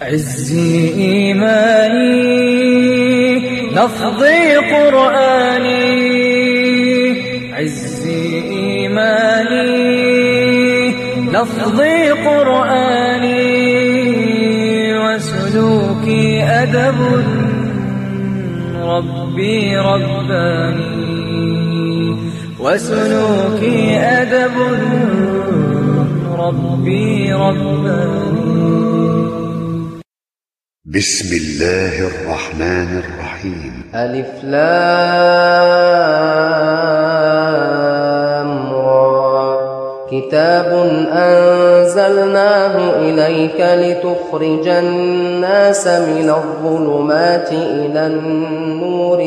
عزي إيماني لفظي قرآني، عزي إيماني لفظي قرآني، وسلوكي أدب ربي رباني، وسلوكي أدب ربي رباني. بسم الله الرحمن الرحيم. ألف لام را. كتاب أنزلناه إليك لتخرج الناس من الظلمات إلى النور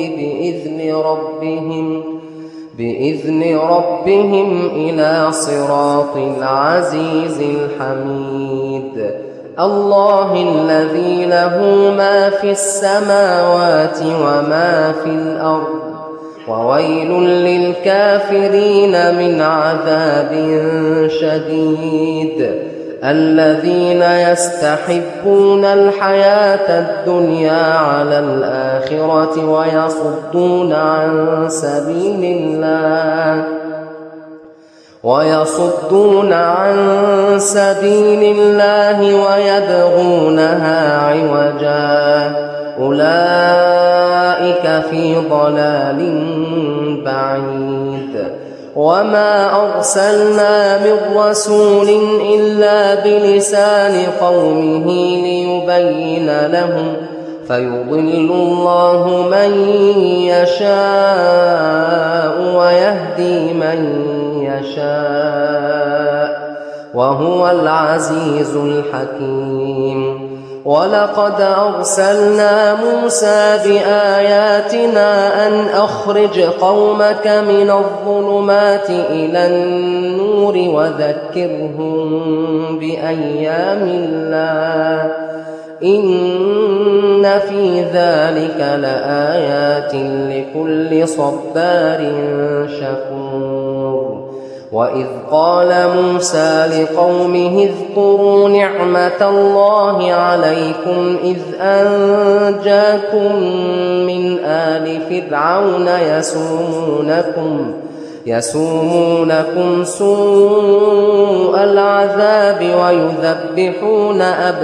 بإذن ربهم إلى صراط العزيز الحميد. الله الذي له ما في السماوات وما في الأرض، وويل للكافرين من عذاب شديد. الذين يستحبون الحياة الدنيا على الآخرة ويصدون عن سبيل الله ويبغونها عوجا، أولئك في ضلال بعيد. وما أرسلنا من رسول إلا بلسان قومه ليبين لهم، فيضل الله من يشاء ويهدي من يشاء، وهو العزيز الحكيم. ولقد أرسلنا موسى بآياتنا أن أخرج قومك من الظلمات إلى النور وذكرهم بأيام الله، إن في ذلك لآيات لكل صبار شكور. وإذ قال موسى لقومه اذكروا نعمة الله عليكم إذ أنجاكم من آل فرعون يسومونكم سوء العذاب ويذبحون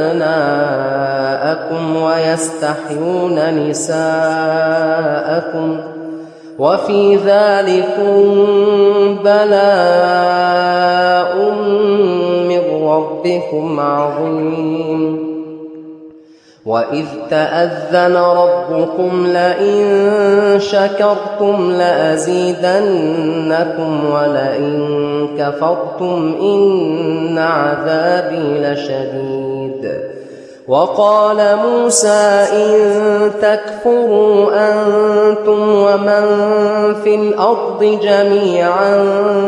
أبناءكم ويستحيون نساءكم، وفي ذلكم بلاء من ربكم عظيم. وإذ تأذن ربكم لئن شكرتم لأزيدنكم ولئن كفرتم إن عذابي لشديد. وقال موسى إن تكفروا أنتم ومن في الأرض جميعا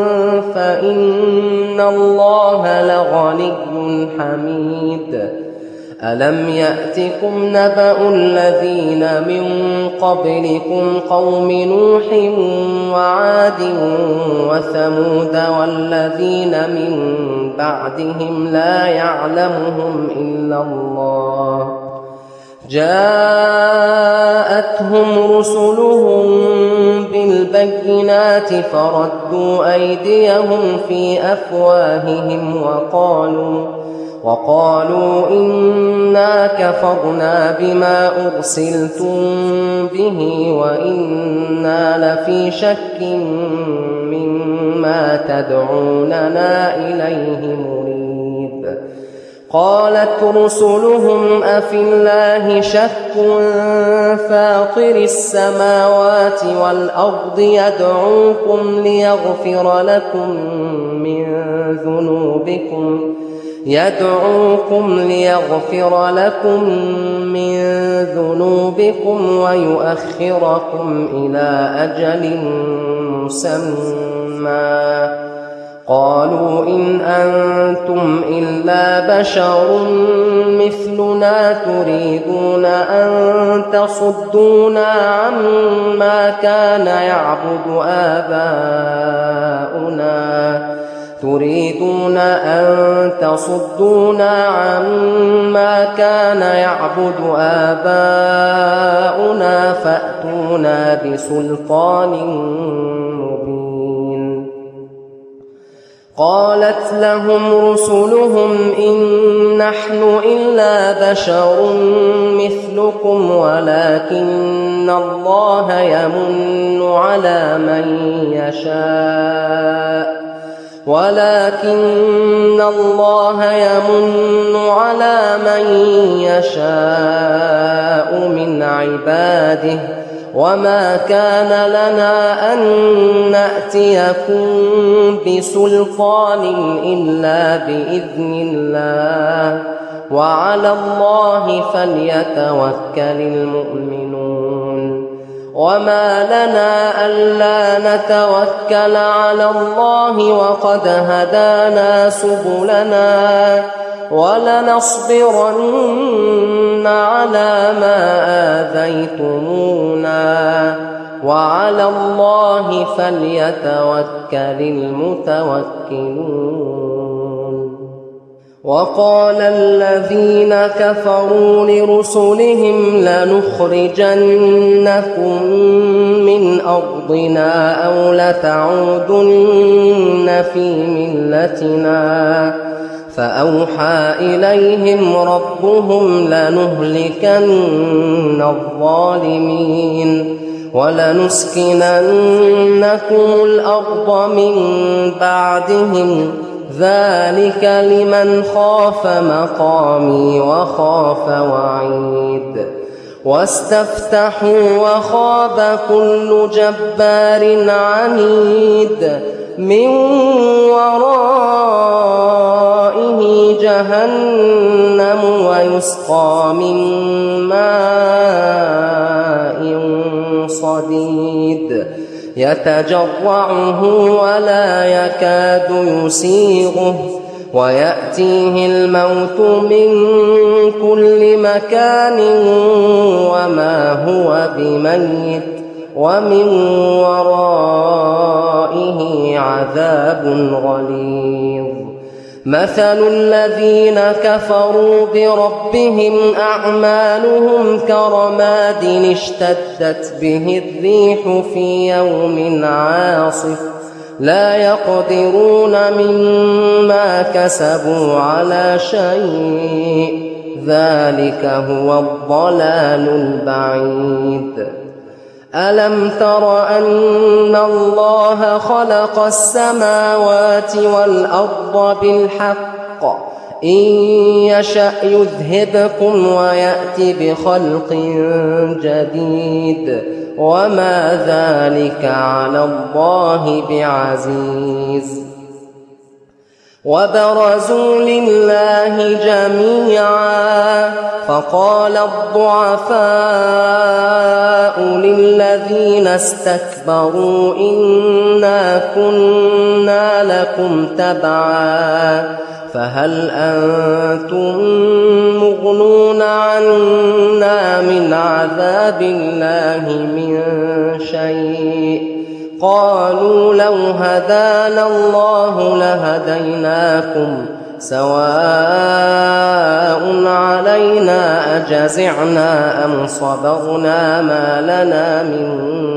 فإن الله لغني حميد. ألم يأتكم نبأ الذين من قبلكم قوم نوح وعاد وثمود والذين من بعدهم لا يعلمهم إلا الله، جاءتهم رسلهم بالبينات فردوا أيديهم في أفواههم وقالوا إنا كفرنا بما أرسلتم به وإنا لفي شك مما تدعوننا إليه مريب. قالت رسلهم أفي الله شك فاطر السماوات والأرض يدعوكم ليغفر لكم من ذنوبكم ويؤخركم إلى أجل مسمى. قالوا إن أنتم إلا بشر مثلنا تريدون أن تصدونا عما كان يعبد آباؤنا تريدون أن تصدونا عما كان يعبد آباؤنا فأتونا بسلطان مبين. قالت لهم رسلهم إن نحن إلا بشر مثلكم ولكن الله يمن على من يشاء من عباده وما كان لنا أن نأتيكم بسلطان إلا بإذن الله وعلى الله فليتوكل المؤمنون. وما لنا ألا نتوكل على الله وقد هدانا سبلنا ولنصبرن على ما آذيتمونا وعلى الله فليتوكل المتوكلون. وقال الذين كفروا لرسلهم لنخرجنكم من أرضنا أو لتعودن في ملتنا فأوحى إليهم ربهم لنهلكن الظالمين ولنسكننكم الأرض من بعدهم ذلك لمن خاف مقامي وخاف وعيد. واستفتحوا وخاب كل جبار عنيد من ورائه جهنم ويسقى من ماء صديد يتجرعه ولا يكاد يسيغه ويأتيه الموت من كل مكان وما هو بميت ومن ورائه عذاب غليظ. مثل الذين كفروا بربهم أعمالهم كرماد اشتدت به الريح في يوم عاصف لا يقدرون مما كسبوا على شيء ذلك هو الضلال البعيد. ألم تر أن الله خلق السماوات والأرض بالحق إن يشأ يذهبكم ويأت بخلق جديد وما ذلك على الله بعزيز. وبرزوا لله جميعا فقال الضعفاء للذين استكبروا إنا كنا لكم تبعا فهل أنتم مغنون عنا من عذاب الله من شيء قالوا لو هدانا الله لهديناكم سواء علينا أجزعنا أم صبرنا ما لنا من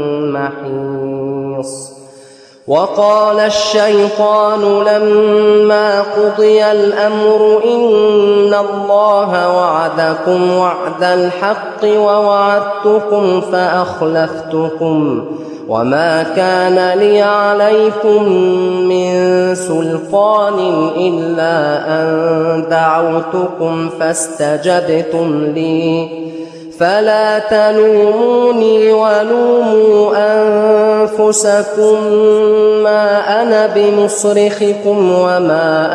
محيص. وقال الشيطان لما قضي الأمر إن الله وعدكم وعد الحق ووعدتكم فأخلفتكم وما كان لي عليكم من سلطان إلا أن دعوتكم فاستجبتم لي فلا تلوموني ولوموا أنفسكم ما أنا بمصرخكم وما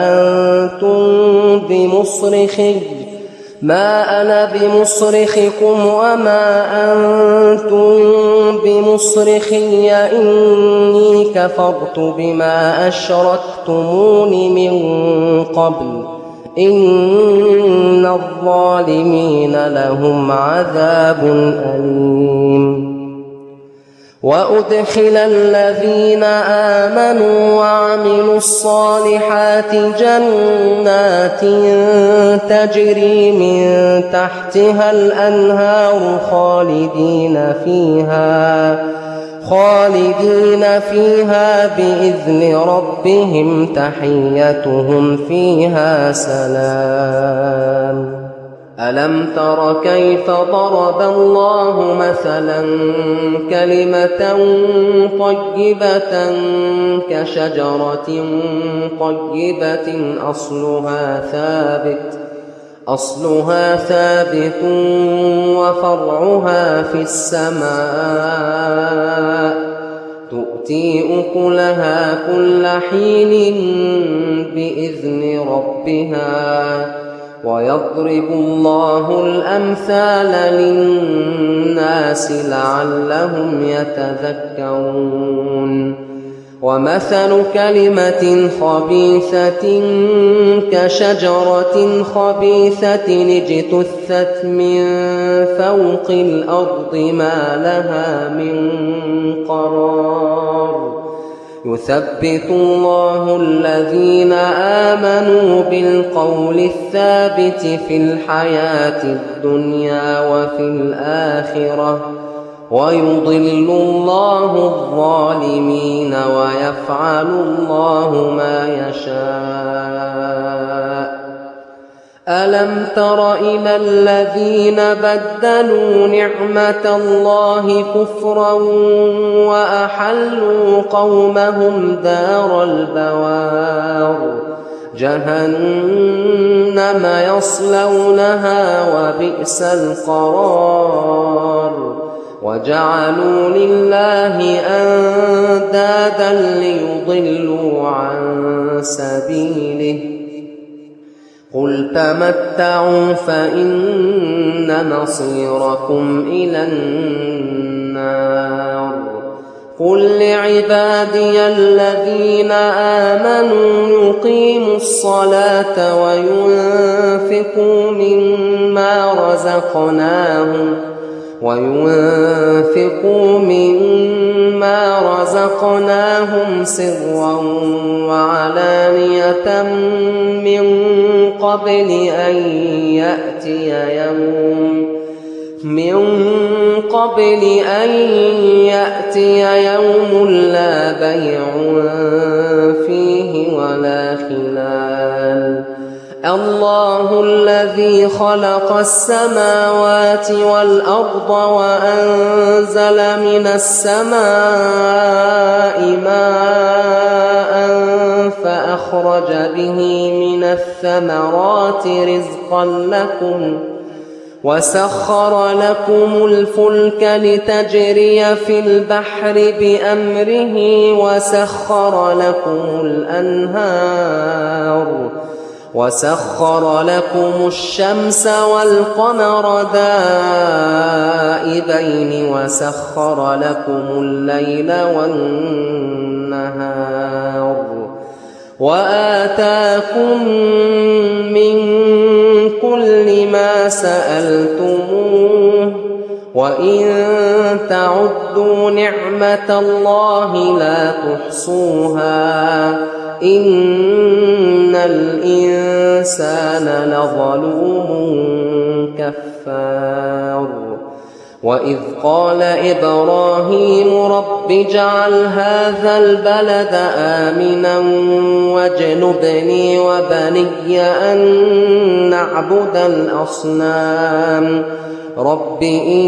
أنتم بمصرخي إني كفرت بما أشركتمون من قبل إن الظالمين لهم عذاب أليم. وأدخل الذين آمنوا وعملوا الصالحات جنات تجري من تحتها الأنهار خالدين فيها بإذن ربهم تحيتهم فيها سلام. ألم تر كيف ضرب الله مثلا كلمة طيبة كشجرة طيبة أصلها ثابت وفرعها في السماء تؤتي أكلها كل حين بإذن ربها ويضرب الله الأمثال للناس لعلهم يتذكرون. ومثل كلمة خبيثة كشجرة خبيثة اجتثت من فوق الأرض ما لها من قرار. يثبت الله الذين آمنوا بالقول الثابت في الحياة الدنيا وفي الآخرة ويضل الله الظالمين ويفعل الله ما يشاء. ألم تر إلى الذين بدلوا نعمة الله كفرا وأحلوا قومهم دار البوار جهنم يصلونها وبئس القرار. وجعلوا لله أندادا ليضلوا عن سبيله قل تمتعوا فإن مصيركم إلى النار. قل لعبادي الذين آمنوا يقيموا الصلاة وينفقوا مما رزقناهم سرا وعلانية من قبل أن يأتي يوم لا بيع فيه ولا خلال. الله الذي خلق السماوات والأرض وأنزل من السماء ماء فأخرج به من الثمرات رزقا لكم وسخر لكم الفلك لتجري في البحر بأمره وسخر لكم الشمس والقمر دائبين وسخر لكم الليل والنهار وآتاكم من كل ما سألتموه وإن تعدوا نعمة الله لا تحصوها إن الإنسان لظلوم كفار. وإذ قال إبراهيم رب اجعل هذا البلد آمنا واجنبني وبني أن نعبد الأصنام رب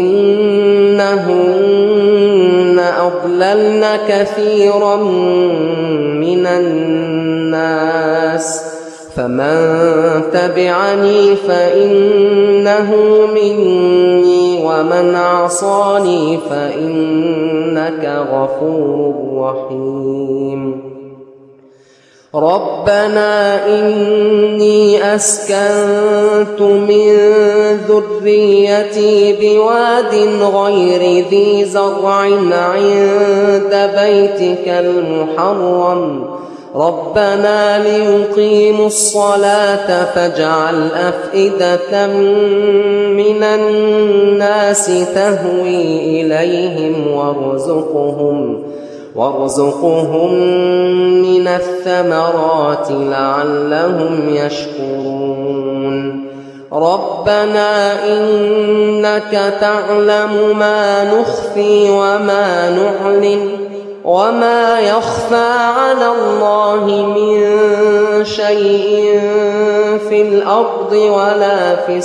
إنهن أضللن كثيرا من الناس فمن تبعني فإنه مني ومن عصاني فإنك غفور رحيم. ربنا إني أسكنت من ذريتي بواد غير ذي زرع عند بيتك المحرم ربنا ليقيموا الصلاة فاجعل أفئدة من من الناس تهوي إليهم وارزقهم من الثمرات لعلهم يشكرون ربنا إنك تعلم ما نخفي وما نعلن وما يخفى على الله من شيء في الأرض ولا في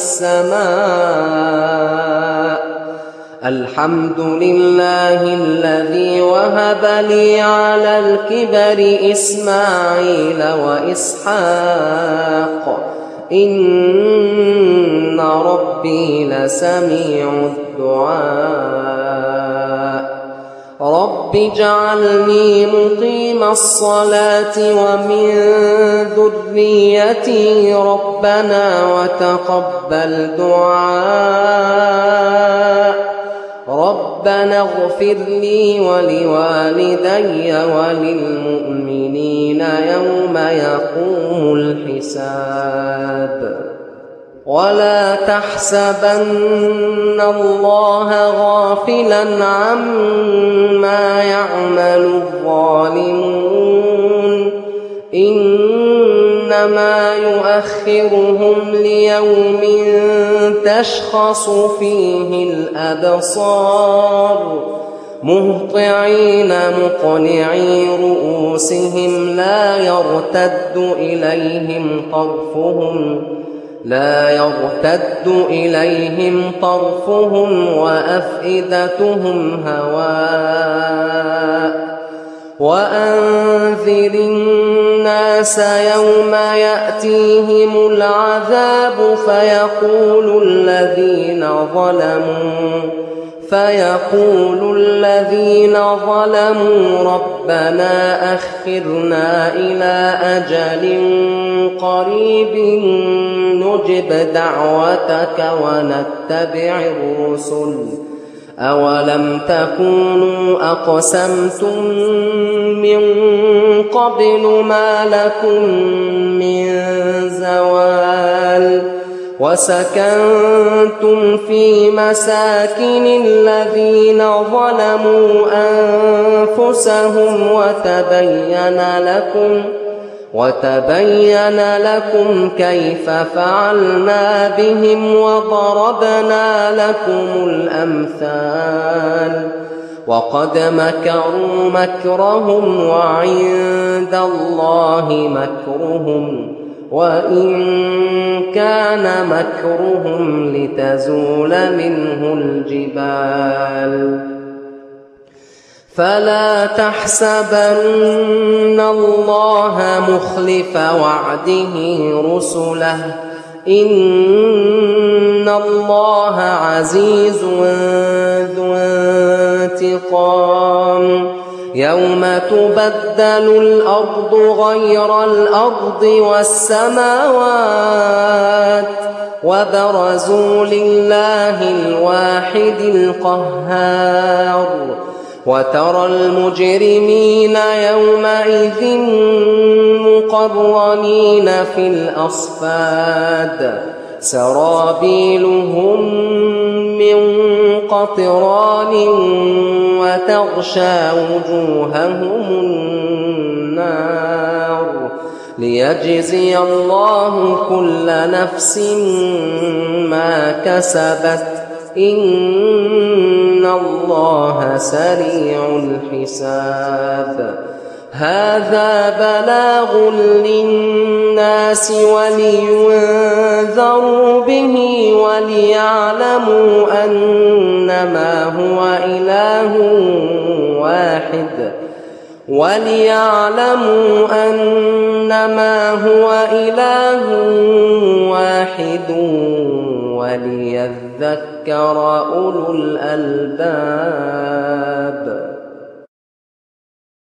السماء الحمد لله الذي وهب لي على الكبر إسماعيل وإسحاق إن ربي لسميع الدعاء رب اجعلني مقيم الصلاة ومن ذريتي ربنا وتقبل دعاء ربنا اغفر لي ولوالدي وللمؤمنين يوم يقوم الحساب ولا تحسبن الله غافلا عما يعمل الظالمون إنما يؤخرهم ليوم تشخص فيه الأبصار مهطعين مقنعي رؤوسهم لا يرتد إليهم طرفهم وأفئدتهم هواء وأنذر الناس يوم يأتيهم العذاب فيقول الذين ظلموا ربنا أخرنا إلى أجل قريب نجب دعوتك ونتبع الرسل أولم تكونوا أقسمتم من قبل ما لكم من زوال وسكنتم في مساكن الذين ظلموا أنفسهم وتبين لكم كيف فعلنا بهم وضربنا لكم الأمثال وقد مكروا مكرهم وعند الله مكرهم وإن كان مكرهم لتزول منه الجبال فلا تحسبن الله مخلف وعده رسله إن الله عزيز ذو انتقام يوم تبدل الأرض غير الأرض والسماوات وبرزوا لله الواحد القهار وترى المجرمين يومئذ مقرنين في الأصفاد سرابيلهم من قطران وتغشى وجوههم النار ليجزي الله كل نفس ما كسبت إن الله سريع الحساب هذا بلاغ للناس ولينذروا به وليعلموا أنما هو إله واحد وليذكر أولو الألباب